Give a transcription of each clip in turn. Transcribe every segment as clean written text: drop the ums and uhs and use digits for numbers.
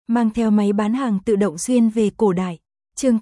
mang theo máy bán hàng tự động xuyên về cổ đại. Chương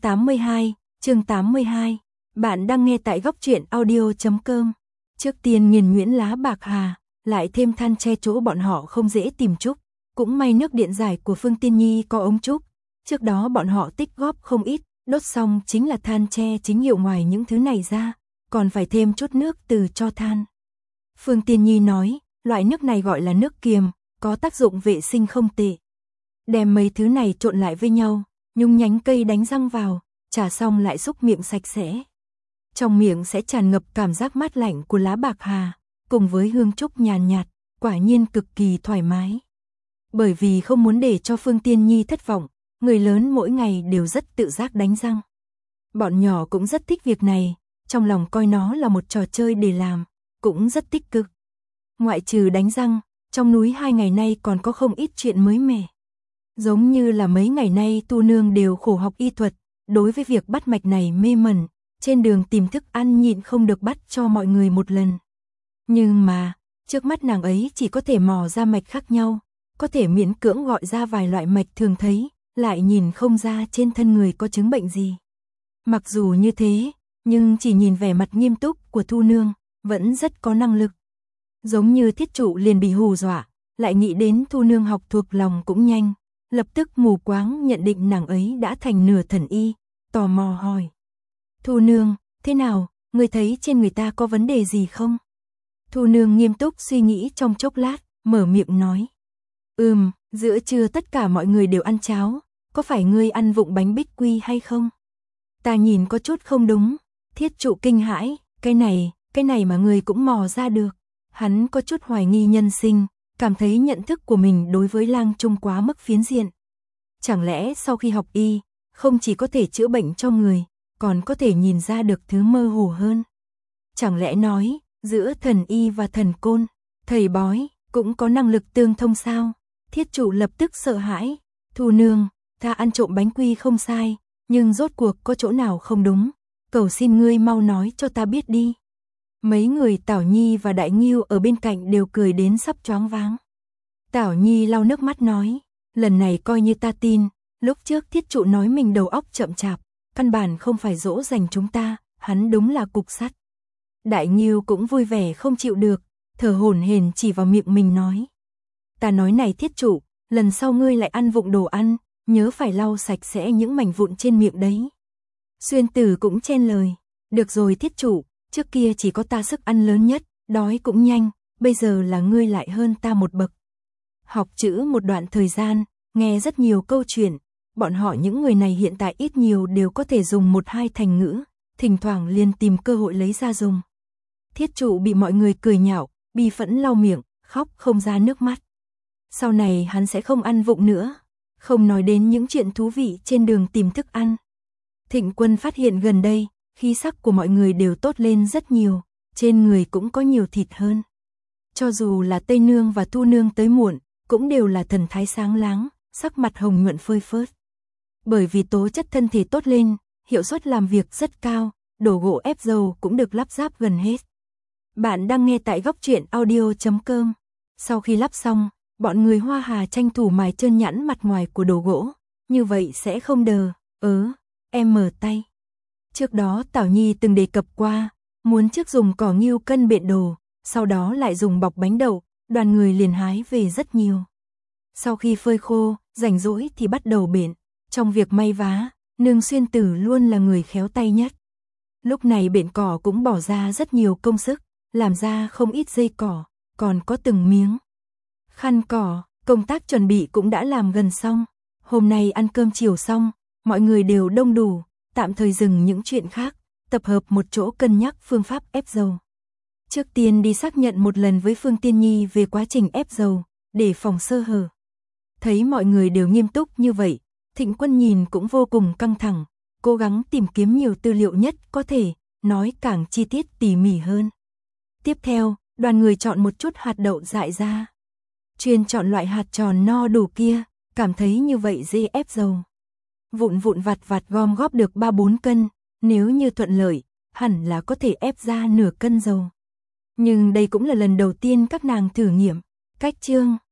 82. Bạn đang nghe tại góc truyện audio.com. Trước tiên nghiền nhuyễn lá bạc hà, lại thêm than tre chỗ bọn họ không dễ tìm trúc. Cũng may nước điện giải của Phương Tiên Nhi có ống trúc. Trước đó bọn họ tích góp không ít, đốt xong chính là than tre chính hiệu, ngoài những thứ này ra, còn phải thêm chút nước từ cho than. Phương Tiên Nhi nói, loại nước này gọi là nước kiềm, có tác dụng vệ sinh không tệ. Đem mấy thứ này trộn lại với nhau, nhúng nhánh cây đánh răng vào, chà xong lại xúc miệng sạch sẽ. Trong miệng sẽ tràn ngập cảm giác mát lạnh của lá bạc hà, cùng với hương trúc nhàn nhạt, quả nhiên cực kỳ thoải mái. Bởi vì không muốn để cho Phương Tiên Nhi thất vọng, người lớn mỗi ngày đều rất tự giác đánh răng. Bọn nhỏ cũng rất thích việc này, trong lòng coi nó là một trò chơi để làm, cũng rất tích cực. Ngoại trừ đánh răng, trong núi 2 ngày nay còn có không ít chuyện mới mẻ. Giống như là mấy ngày nay Tu Nương đều khổ học y thuật, đối với việc bắt mạch này mê mẩn, trên đường tìm thức ăn nhịn không được bắt cho mọi người một lần. Nhưng mà, trước mắt nàng ấy chỉ có thể mò ra mạch khác nhau, có thể miễn cưỡng gọi ra vài loại mạch thường thấy, lại nhìn không ra trên thân người có chứng bệnh gì. Mặc dù như thế, nhưng chỉ nhìn vẻ mặt nghiêm túc của Tu Nương, vẫn rất có năng lực. Giống như Thiết Trụ liền bị hù dọa, lại nghĩ đến Tu Nương học thuộc lòng cũng nhanh, lập tức mù quáng nhận định nàng ấy đã thành nửa thần y, tò mò hỏi. Tu Nương, thế nào, người thấy trên người ta có vấn đề gì không? Tu Nương nghiêm túc suy nghĩ trong chốc lát, mở miệng nói. Giữa trưa tất cả mọi người đều ăn cháo, có phải ngươi ăn vụng bánh bích quy hay không? Ta nhìn có chút không đúng. Thiết Trụ kinh hãi, cái này mà ngươi cũng mò ra được. Hắn có chút hoài nghi nhân sinh, cảm thấy nhận thức của mình đối với Lang Trung quá mức phiến diện. Chẳng lẽ sau khi học y, không chỉ có thể chữa bệnh cho người, còn có thể nhìn ra được thứ mơ hồ hơn? Chẳng lẽ nói, giữa thần y và thần côn, thầy bói, cũng có năng lực tương thông sao? Thiết Trụ lập tức sợ hãi. Tu Nương, ta ăn trộm bánh quy không sai, nhưng rốt cuộc có chỗ nào không đúng? Cầu xin ngươi mau nói cho ta biết đi. Mấy người Tảo Nhi và Đại Ngưu ở bên cạnh đều cười đến sắp choáng váng. Tảo Nhi lau nước mắt nói, lần này coi như ta tin, lúc trước Thiết Trụ nói mình đầu óc chậm chạp, căn bản không phải dỗ dành chúng ta, hắn đúng là cục sắt. Đại Ngưu cũng vui vẻ không chịu được, thở hổn hển chỉ vào miệng mình nói. Ta nói này Thiết Trụ, lần sau ngươi lại ăn vụng đồ ăn, nhớ phải lau sạch sẽ những mảnh vụn trên miệng đấy. Xuyên Tử cũng chen lời, được rồi Thiết Trụ, trước kia chỉ có ta sức ăn lớn nhất, đói cũng nhanh, bây giờ là ngươi lại hơn ta một bậc. Học chữ một đoạn thời gian, nghe rất nhiều câu chuyện, bọn họ những người này hiện tại ít nhiều đều có thể dùng 1-2 thành ngữ, thỉnh thoảng liền tìm cơ hội lấy ra dùng. Thiết Trụ bị mọi người cười nhạo, bi phẫn lau miệng, khóc không ra nước mắt. Sau này hắn sẽ không ăn vụng nữa, không nói đến những chuyện thú vị trên đường tìm thức ăn. Thịnh Quân phát hiện gần đây, khí sắc của mọi người đều tốt lên rất nhiều, trên người cũng có nhiều thịt hơn. Cho dù là Tây Nương và Tu Nương tới muộn, cũng đều là thần thái sáng láng, sắc mặt hồng nhuận phơi phớt. Bởi vì tố chất thân thể tốt lên, hiệu suất làm việc rất cao, đồ gỗ ép dầu cũng được lắp ráp gần hết. Bạn đang nghe tại góc truyện audio.com. Sau khi lắp xong, bọn người Hoa Hà tranh thủ mài trơn nhẵn mặt ngoài của đồ gỗ, như vậy sẽ không đờ, em mở tay. Trước đó Tảo Nhi từng đề cập qua, muốn trước dùng cỏ ngưu cân bện đồ, sau đó lại dùng bọc bánh đậu, đoàn người liền hái về rất nhiều. Sau khi phơi khô, rảnh rỗi thì bắt đầu bện. Trong việc may vá, Nương Xuyên Tử luôn là người khéo tay nhất. Lúc này bện cỏ cũng bỏ ra rất nhiều công sức, làm ra không ít dây cỏ, còn có từng miếng khăn cỏ, công tác chuẩn bị cũng đã làm gần xong. Hôm nay ăn cơm chiều xong, mọi người đều đông đủ, tạm thời dừng những chuyện khác, tập hợp một chỗ cân nhắc phương pháp ép dầu. Trước tiên đi xác nhận một lần với Phương Tiên Nhi về quá trình ép dầu, để phòng sơ hở. Thấy mọi người đều nghiêm túc như vậy, Thịnh Quân nhìn cũng vô cùng căng thẳng, cố gắng tìm kiếm nhiều tư liệu nhất có thể, nói càng chi tiết tỉ mỉ hơn. Tiếp theo, đoàn người chọn một chút hạt đậu dại ra. Chuyên chọn loại hạt tròn no đủ kia, cảm thấy như vậy dễ ép dầu. Vụn vặt gom góp được 3-4 cân, nếu như thuận lợi, hẳn là có thể ép ra nửa cân dầu. Nhưng đây cũng là lần đầu tiên các nàng thử nghiệm. Cách chương